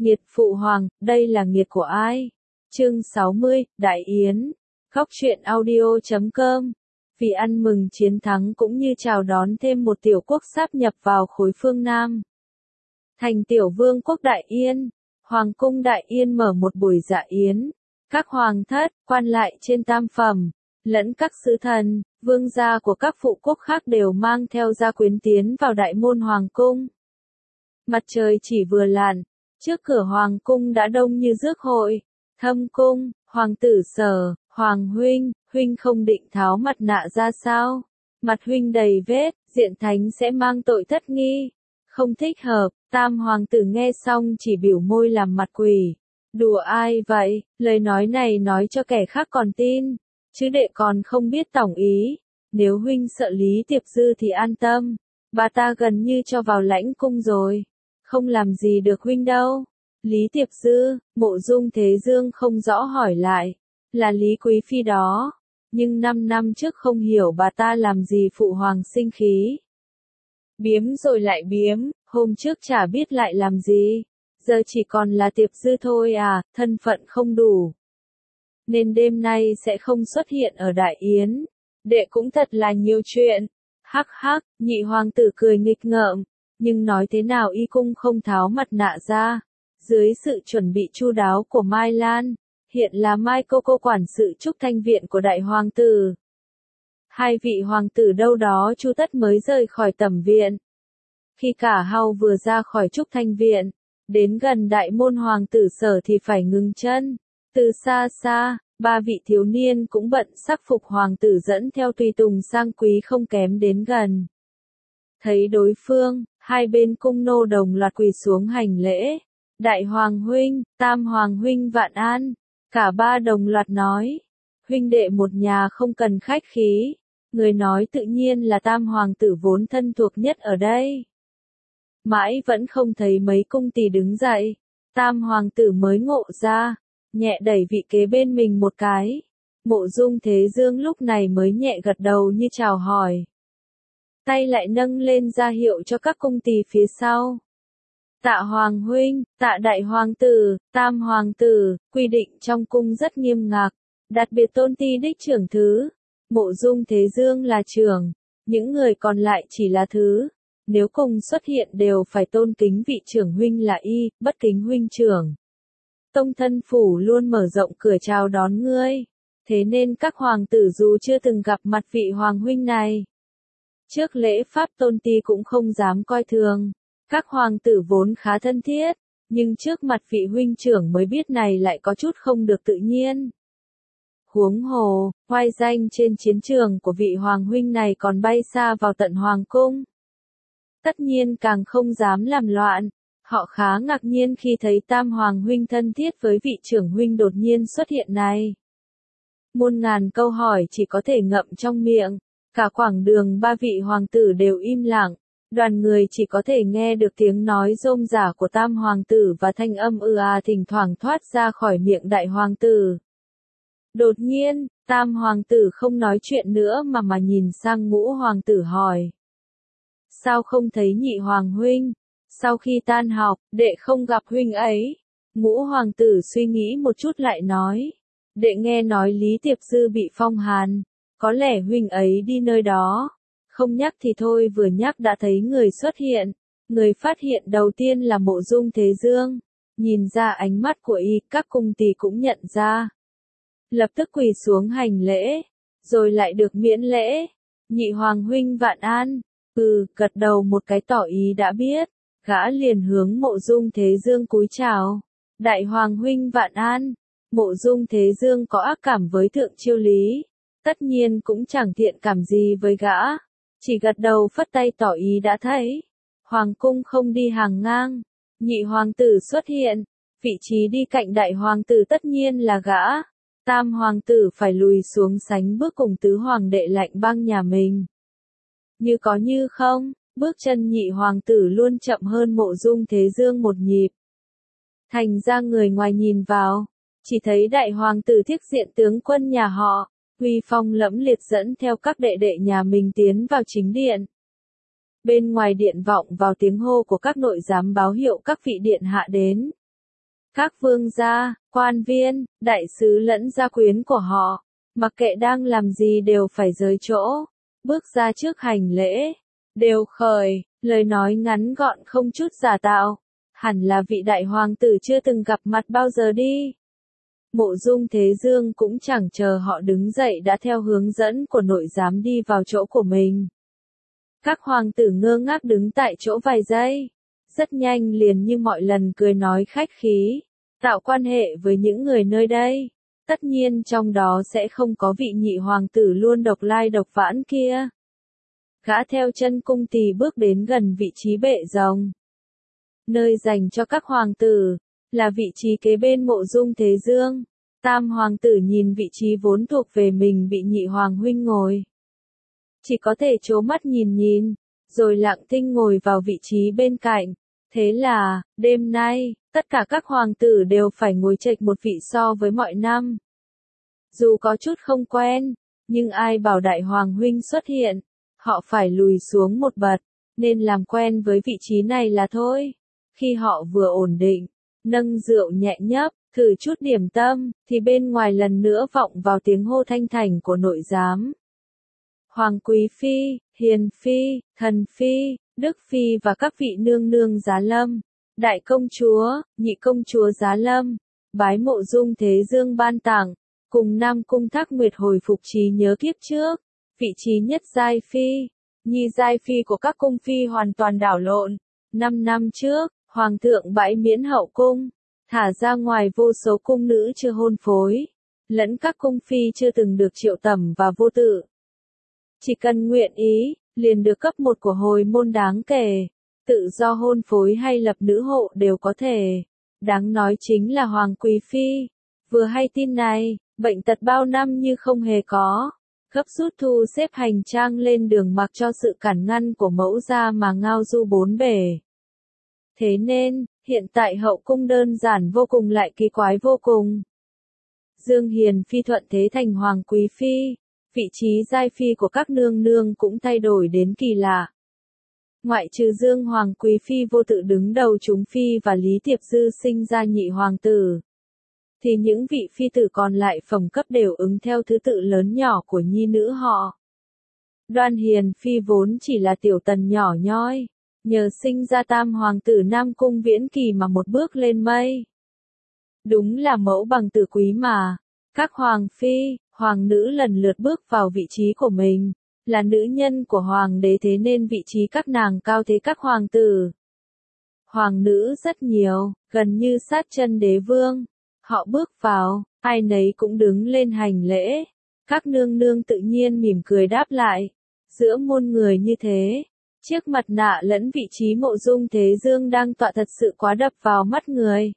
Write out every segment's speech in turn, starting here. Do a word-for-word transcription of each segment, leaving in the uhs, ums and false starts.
Nghiệt phụ hoàng, đây là nghiệt của ai? Chương sáu mươi, Đại Yến. Góc truyện audio chấm com. Vì ăn mừng chiến thắng cũng như chào đón thêm một tiểu quốc sáp nhập vào khối phương Nam. Thành tiểu vương quốc Đại Yên, Hoàng cung Đại Yên mở một buổi dạ yến. Các hoàng thất, quan lại trên tam phẩm, lẫn các sứ thần, vương gia của các phụ quốc khác đều mang theo gia quyến tiến vào đại môn hoàng cung. Mặt trời chỉ vừa lặn, trước cửa hoàng cung đã đông như rước hội. Thâm cung, hoàng tử Sở, hoàng huynh, huynh không định tháo mặt nạ ra sao? Mặt huynh đầy vết, diện thánh sẽ mang tội thất nghi. Không thích hợp, tam hoàng tử nghe xong chỉ biểu môi làm mặt quỷ. Đùa ai vậy, lời nói này nói cho kẻ khác còn tin, chứ đệ còn không biết tổng ý. Nếu huynh sợ Lý Tiệp Dư thì an tâm, bà ta gần như cho vào lãnh cung rồi, không làm gì được huynh đâu. Lý Tiệp Dư, Mộ Dung Thế Dương không rõ hỏi lại, là Lý Quý Phi đó, nhưng năm năm trước không hiểu bà ta làm gì phụ hoàng sinh khí. Biếm rồi lại biếm, hôm trước chả biết lại làm gì, giờ chỉ còn là Tiệp Dư thôi à, thân phận không đủ. Nên đêm nay sẽ không xuất hiện ở Đại Yến, đệ cũng thật là nhiều chuyện. Hắc hắc, nhị hoàng tử cười nghịch ngợm, nhưng nói thế nào y cung không tháo mặt nạ ra. Dưới sự chuẩn bị chu đáo của Mai Lan, hiện là Mai cô cô quản sự trúc thanh viện của đại hoàng tử. Hai vị hoàng tử đâu đó chu tất mới rời khỏi tẩm viện. Khi cả hau vừa ra khỏi trúc thanh viện, đến gần đại môn hoàng tử Sở thì phải ngừng chân. Từ xa xa, ba vị thiếu niên cũng bận sắc phục hoàng tử dẫn theo tùy tùng sang quý không kém đến gần. Thấy đối phương, hai bên cung nô đồng loạt quỳ xuống hành lễ. Đại hoàng huynh, tam hoàng huynh vạn an. Cả ba đồng loạt nói, huynh đệ một nhà không cần khách khí. Người nói tự nhiên là tam hoàng tử vốn thân thuộc nhất ở đây. Mãi vẫn không thấy mấy cung tỳ đứng dậy, tam hoàng tử mới ngộ ra, nhẹ đẩy vị kế bên mình một cái. Mộ Dung Thế Dương lúc này mới nhẹ gật đầu như chào hỏi. Tay lại nâng lên ra hiệu cho các cung tỳ phía sau. Tạ hoàng huynh, tạ đại hoàng tử, tam hoàng tử, quy định trong cung rất nghiêm ngặt, đặc biệt tôn ti đích trưởng thứ. Mộ Dung Thế Dương là trưởng, những người còn lại chỉ là thứ. Nếu cùng xuất hiện đều phải tôn kính vị trưởng huynh là y, bất kính huynh trưởng. Tông thân phủ luôn mở rộng cửa chào đón ngươi, thế nên các hoàng tử dù chưa từng gặp mặt vị hoàng huynh này, trước lễ pháp tôn ti cũng không dám coi thường. Các hoàng tử vốn khá thân thiết, nhưng trước mặt vị huynh trưởng mới biết này lại có chút không được tự nhiên. Huống hồ, oai danh trên chiến trường của vị hoàng huynh này còn bay xa vào tận hoàng cung. Tất nhiên càng không dám làm loạn. Họ khá ngạc nhiên khi thấy tam hoàng huynh thân thiết với vị trưởng huynh đột nhiên xuất hiện này. Muôn ngàn câu hỏi chỉ có thể ngậm trong miệng. Cả quãng đường ba vị hoàng tử đều im lặng. Đoàn người chỉ có thể nghe được tiếng nói rôm rả của tam hoàng tử và thanh âm ư à thỉnh thoảng thoát ra khỏi miệng đại hoàng tử. Đột nhiên, tam hoàng tử không nói chuyện nữa mà mà nhìn sang ngũ hoàng tử hỏi. Sao không thấy nhị hoàng huynh? Sau khi tan học, đệ không gặp huynh ấy. Ngũ hoàng tử suy nghĩ một chút lại nói. Đệ nghe nói Lý Tiệp Dư bị phong hàn. Có lẽ huynh ấy đi nơi đó. Không nhắc thì thôi, vừa nhắc đã thấy người xuất hiện. Người phát hiện đầu tiên là Mộ Dung Thế Dương. Nhìn ra ánh mắt của y, các cung tỳ cũng nhận ra. Lập tức quỳ xuống hành lễ. Rồi lại được miễn lễ. Nhị hoàng huynh vạn an. Ừ, gật đầu một cái tỏ ý đã biết. Gã liền hướng Mộ Dung Thế Dương cúi chào. Đại hoàng huynh vạn an. Mộ Dung Thế Dương có ác cảm với Thượng Chiêu Lý. Tất nhiên cũng chẳng thiện cảm gì với gã. Chỉ gật đầu phất tay tỏ ý đã thấy. Hoàng cung không đi hàng ngang. Nhị hoàng tử xuất hiện. Vị trí đi cạnh đại hoàng tử tất nhiên là gã. Tam hoàng tử phải lùi xuống sánh bước cùng tứ hoàng đệ lạnh băng nhà mình. Như có như không, bước chân nhị hoàng tử luôn chậm hơn Mộ Dung Thế Dương một nhịp. Thành ra người ngoài nhìn vào, chỉ thấy đại hoàng tử thiết diện tướng quân nhà họ, uy phong lẫm liệt dẫn theo các đệ đệ nhà mình tiến vào chính điện. Bên ngoài điện vọng vào tiếng hô của các nội giám báo hiệu các vị điện hạ đến. Các vương gia, quan viên, đại sứ lẫn gia quyến của họ, mặc kệ đang làm gì đều phải rời chỗ, bước ra trước hành lễ, đều khởi, lời nói ngắn gọn không chút giả tạo, hẳn là vị đại hoàng tử chưa từng gặp mặt bao giờ đi. Mộ Dung Thế Dương cũng chẳng chờ họ đứng dậy đã theo hướng dẫn của nội giám đi vào chỗ của mình. Các hoàng tử ngơ ngác đứng tại chỗ vài giây, rất nhanh liền như mọi lần cười nói khách khí, tạo quan hệ với những người nơi đây. Tất nhiên trong đó sẽ không có vị nhị hoàng tử luôn độc lai độc vãng kia. Gã theo chân cung tỳ bước đến gần vị trí bệ rồng, nơi dành cho các hoàng tử, là vị trí kế bên Mộ Dung Thế Dương. Tam hoàng tử nhìn vị trí vốn thuộc về mình bị nhị hoàng huynh ngồi, chỉ có thể trố mắt nhìn nhìn, rồi lặng thinh ngồi vào vị trí bên cạnh. Thế là, đêm nay, tất cả các hoàng tử đều phải ngồi chệch một vị so với mọi năm. Dù có chút không quen, nhưng ai bảo đại hoàng huynh xuất hiện, họ phải lùi xuống một bậc, nên làm quen với vị trí này là thôi. Khi họ vừa ổn định, nâng rượu nhẹ nhấp, thử chút điểm tâm, thì bên ngoài lần nữa vọng vào tiếng hô thanh thành của nội giám. Hoàng quý phi, hiền phi, thần phi, đức phi và các vị nương nương giá lâm, đại công chúa, nhị công chúa giá lâm, bái Mộ Dung Thế Dương ban tặng, cùng Nam Cung Thác Nguyệt hồi phục trí nhớ kiếp trước, vị trí nhất giai phi, nhi giai phi của các cung phi hoàn toàn đảo lộn. Năm năm trước, hoàng thượng bãi miễn hậu cung, thả ra ngoài vô số cung nữ chưa hôn phối, lẫn các cung phi chưa từng được triệu tẩm và vô tự. Chỉ cần nguyện ý, liền được cấp một của hồi môn đáng kể, tự do hôn phối hay lập nữ hộ đều có thể. Đáng nói chính là Hoàng Quý Phi, vừa hay tin này, bệnh tật bao năm như không hề có, gấp rút thu xếp hành trang lên đường mặc cho sự cản ngăn của mẫu gia mà ngao du bốn bể. Thế nên, hiện tại hậu cung đơn giản vô cùng lại kỳ quái vô cùng. Dương Hiền Phi thuận thế thành Hoàng Quý Phi, vị trí giai phi của các nương nương cũng thay đổi đến kỳ lạ. Ngoại trừ Dương Hoàng Quý Phi vô tự đứng đầu chúng phi và Lý Tiệp Dư sinh ra nhị hoàng tử, thì những vị phi tử còn lại phẩm cấp đều ứng theo thứ tự lớn nhỏ của nhi nữ họ. Đoan Hiền Phi vốn chỉ là tiểu tần nhỏ nhoi, nhờ sinh ra tam hoàng tử Nam Cung Viễn Kỳ mà một bước lên mây. Đúng là mẫu bằng tử quý mà. Các hoàng phi, hoàng nữ lần lượt bước vào vị trí của mình, là nữ nhân của hoàng đế thế nên vị trí các nàng cao thế các hoàng tử. Hoàng nữ rất nhiều, gần như sát chân đế vương. Họ bước vào, ai nấy cũng đứng lên hành lễ. Các nương nương tự nhiên mỉm cười đáp lại. Giữa muôn người như thế, chiếc mặt nạ lẫn vị trí Mộ Dung Thế Dương đang tọa thật sự quá đập vào mắt người.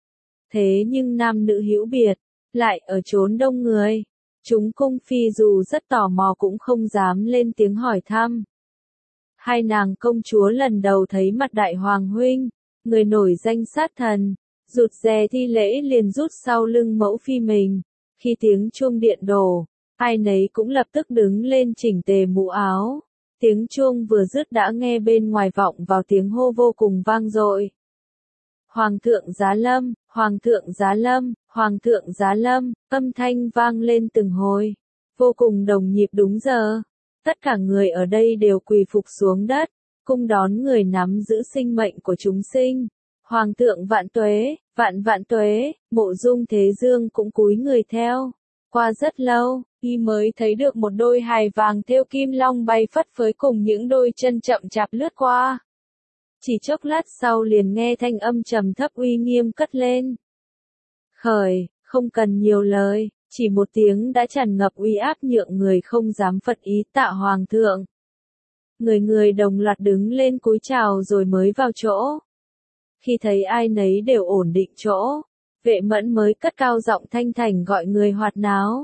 Thế nhưng nam nữ hữu biệt, lại ở chốn đông người. Chúng cung phi dù rất tò mò cũng không dám lên tiếng hỏi thăm. Hai nàng công chúa lần đầu thấy mặt đại hoàng huynh, người nổi danh sát thần, rụt rè thi lễ liền rút sau lưng mẫu phi mình. Khi tiếng chuông điện đổ, ai nấy cũng lập tức đứng lên chỉnh tề mũ áo. Tiếng chuông vừa dứt đã nghe bên ngoài vọng vào tiếng hô vô cùng vang dội. Hoàng thượng giá lâm, Hoàng thượng giá lâm, Hoàng thượng giá lâm, âm thanh vang lên từng hồi, vô cùng đồng nhịp đúng giờ. Tất cả người ở đây đều quỳ phục xuống đất, cung đón người nắm giữ sinh mệnh của chúng sinh. Hoàng thượng vạn tuế, vạn vạn tuế, Mộ Dung Thế Dương cũng cúi người theo. Qua rất lâu, y mới thấy được một đôi hài vàng thêu kim long bay phất phới cùng những đôi chân chậm chạp lướt qua. Chỉ chốc lát sau liền nghe thanh âm trầm thấp uy nghiêm cất lên. Khởi, không cần nhiều lời, chỉ một tiếng đã tràn ngập uy áp nhượng người không dám phật ý tạ hoàng thượng. Người người đồng loạt đứng lên cúi chào rồi mới vào chỗ. Khi thấy ai nấy đều ổn định chỗ, Vệ Mẫn mới cất cao giọng thanh thành gọi người hoạt náo.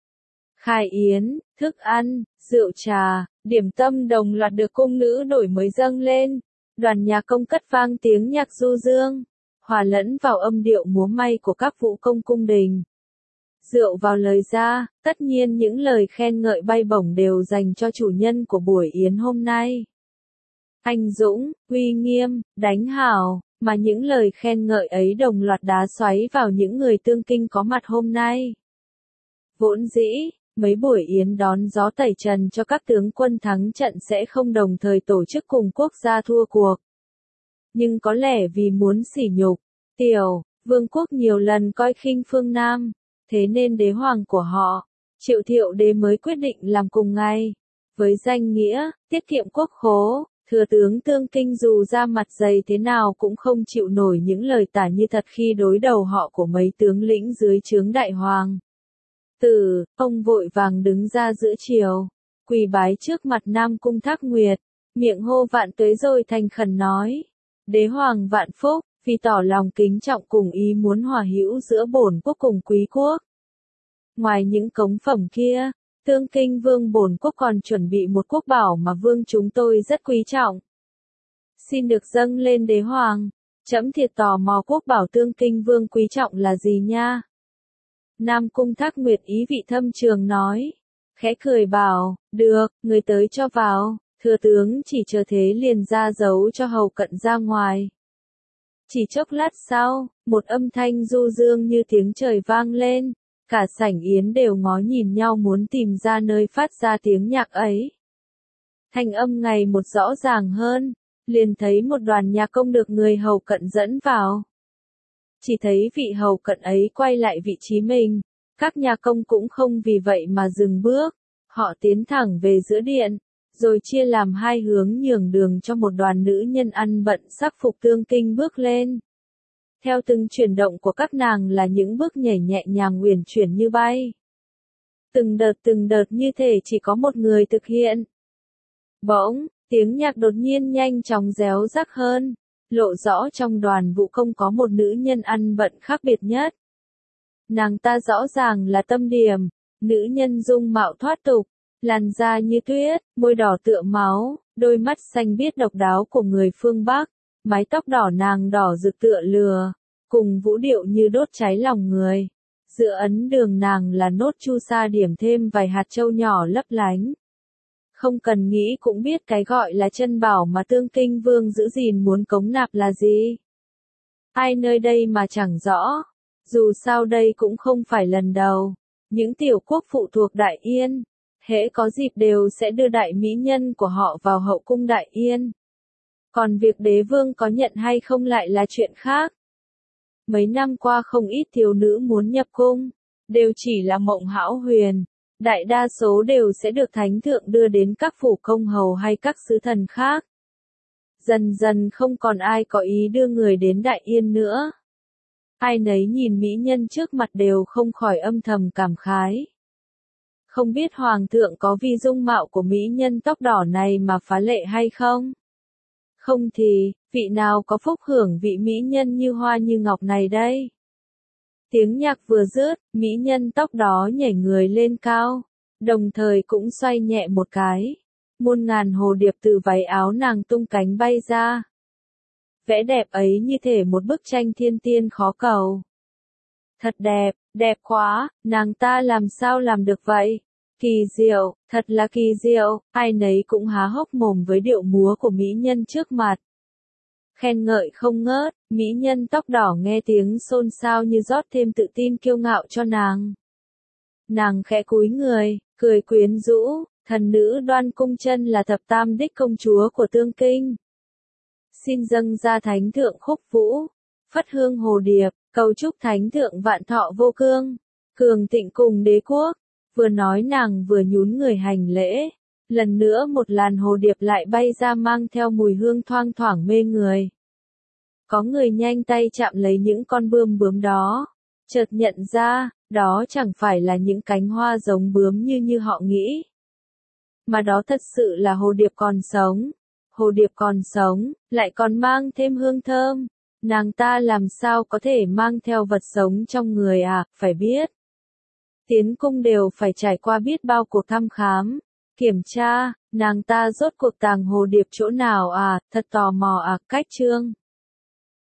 Khai yến, thức ăn, rượu trà, điểm tâm đồng loạt được cung nữ đổi mới dâng lên. Đoàn nhạc công cất vang tiếng nhạc du dương, hòa lẫn vào âm điệu múa may của các vũ công cung đình. Rượu vào lời ra, tất nhiên những lời khen ngợi bay bổng đều dành cho chủ nhân của buổi yến hôm nay. Anh dũng, uy nghiêm, đánh hảo, Mà những lời khen ngợi ấy đồng loạt đá xoáy vào những người tương kinh có mặt hôm nay. Vốn dĩ, mấy buổi yến đón gió tẩy trần cho các tướng quân thắng trận sẽ không đồng thời tổ chức cùng quốc gia thua cuộc. Nhưng có lẽ vì muốn sỉ nhục, Tiểu, Vương quốc nhiều lần coi khinh phương Nam, thế nên đế hoàng của họ, Triệu Thiệu đế mới quyết định làm cùng ngày. Với danh nghĩa, tiết kiệm quốc khố, thừa tướng tương kinh dù ra mặt dày thế nào cũng không chịu nổi những lời tả như thật khi đối đầu họ của mấy tướng lĩnh dưới trướng đại hoàng. Tử, ông vội vàng đứng ra giữa triều, quỳ bái trước mặt Nam Cung Thác Nguyệt, miệng hô vạn tuế rồi thành khẩn nói: Đế hoàng vạn phúc, vì tỏ lòng kính trọng cùng ý muốn hòa hữu giữa bổn quốc cùng quý quốc. Ngoài những cống phẩm kia, tương kinh vương bổn quốc còn chuẩn bị một quốc bảo mà vương chúng tôi rất quý trọng. Xin được dâng lên đế hoàng, trẫm thiệt tò mò quốc bảo tương kinh vương quý trọng là gì nha. Nam Cung Thác Nguyệt ý vị thâm trường nói, khẽ cười bảo, được, người tới cho vào, thừa tướng chỉ chờ thế liền ra dấu cho hầu cận ra ngoài. Chỉ chốc lát sau, một âm thanh du dương như tiếng trời vang lên, cả sảnh yến đều ngó nhìn nhau muốn tìm ra nơi phát ra tiếng nhạc ấy. Thanh âm ngày một rõ ràng hơn, liền thấy một đoàn nhạc công được người hầu cận dẫn vào. Chỉ thấy vị hầu cận ấy quay lại vị trí mình, các nhà công cũng không vì vậy mà dừng bước, họ tiến thẳng về giữa điện, rồi chia làm hai hướng nhường đường cho một đoàn nữ nhân ăn bận sắc phục tương kinh bước lên. Theo từng chuyển động của các nàng là những bước nhảy nhẹ nhàng uyển chuyển như bay. Từng đợt từng đợt như thể chỉ có một người thực hiện. Bỗng, tiếng nhạc đột nhiên nhanh chóng réo rắc hơn, lộ rõ trong đoàn vũ công có một nữ nhân ăn bận khác biệt nhất. Nàng ta rõ ràng là Tâm Điểm, nữ nhân dung mạo thoát tục, làn da như tuyết, môi đỏ tựa máu, đôi mắt xanh biếc độc đáo của người phương Bắc, mái tóc đỏ nàng đỏ rực tựa lửa, cùng vũ điệu như đốt cháy lòng người. Giữa ấn đường nàng là nốt chu sa điểm thêm vài hạt châu nhỏ lấp lánh. Không cần nghĩ cũng biết cái gọi là chân bảo mà tương kinh vương giữ gìn muốn cống nạp là gì. Ai nơi đây mà chẳng rõ, dù sao đây cũng không phải lần đầu, những tiểu quốc phụ thuộc Đại Yên, hễ có dịp đều sẽ đưa đại mỹ nhân của họ vào hậu cung Đại Yên. Còn việc đế vương có nhận hay không lại là chuyện khác. Mấy năm qua không ít thiếu nữ muốn nhập cung, đều chỉ là mộng hão huyền, đại đa số đều sẽ được thánh thượng đưa đến các phủ công hầu hay các sứ thần khác. Dần dần không còn ai có ý đưa người đến Đại Yên nữa. Ai nấy nhìn mỹ nhân trước mặt đều không khỏi âm thầm cảm khái. Không biết hoàng thượng có vì dung mạo của mỹ nhân tóc đỏ này mà phá lệ hay không? Không thì, vị nào có phúc hưởng vị mỹ nhân như hoa như ngọc này đây? Tiếng nhạc vừa dứt, mỹ nhân tóc đó nhảy người lên cao, đồng thời cũng xoay nhẹ một cái. Muôn ngàn hồ điệp từ váy áo nàng tung cánh bay ra. Vẽ đẹp ấy như thể một bức tranh thiên tiên khó cầu. Thật đẹp, đẹp quá, nàng ta làm sao làm được vậy? Kỳ diệu, thật là kỳ diệu, ai nấy cũng há hốc mồm với điệu múa của mỹ nhân trước mặt. Khen ngợi không ngớt, mỹ nhân tóc đỏ nghe tiếng xôn xao như rót thêm tự tin kiêu ngạo cho nàng. Nàng khẽ cúi người, cười quyến rũ, thần nữ Đoan Cung Chân là thập tam đích công chúa của Tương Kinh. Xin dâng ra thánh thượng khúc vũ, phất hương hồ điệp, cầu chúc thánh thượng vạn thọ vô cương, cường thịnh cùng đế quốc. Vừa nói nàng vừa nhún người hành lễ, lần nữa một làn hồ điệp lại bay ra mang theo mùi hương thoang thoảng mê người. Có người nhanh tay chạm lấy những con bươm bướm đó, chợt nhận ra, đó chẳng phải là những cánh hoa giống bướm như như họ nghĩ. Mà đó thật sự là hồ điệp còn sống. Hồ điệp còn sống, lại còn mang thêm hương thơm. Nàng ta làm sao có thể mang theo vật sống trong người à, phải biết. Tiến cung đều phải trải qua biết bao cuộc thăm khám, kiểm tra, nàng ta rốt cuộc tàng hồ điệp chỗ nào à, thật tò mò à, cách trương.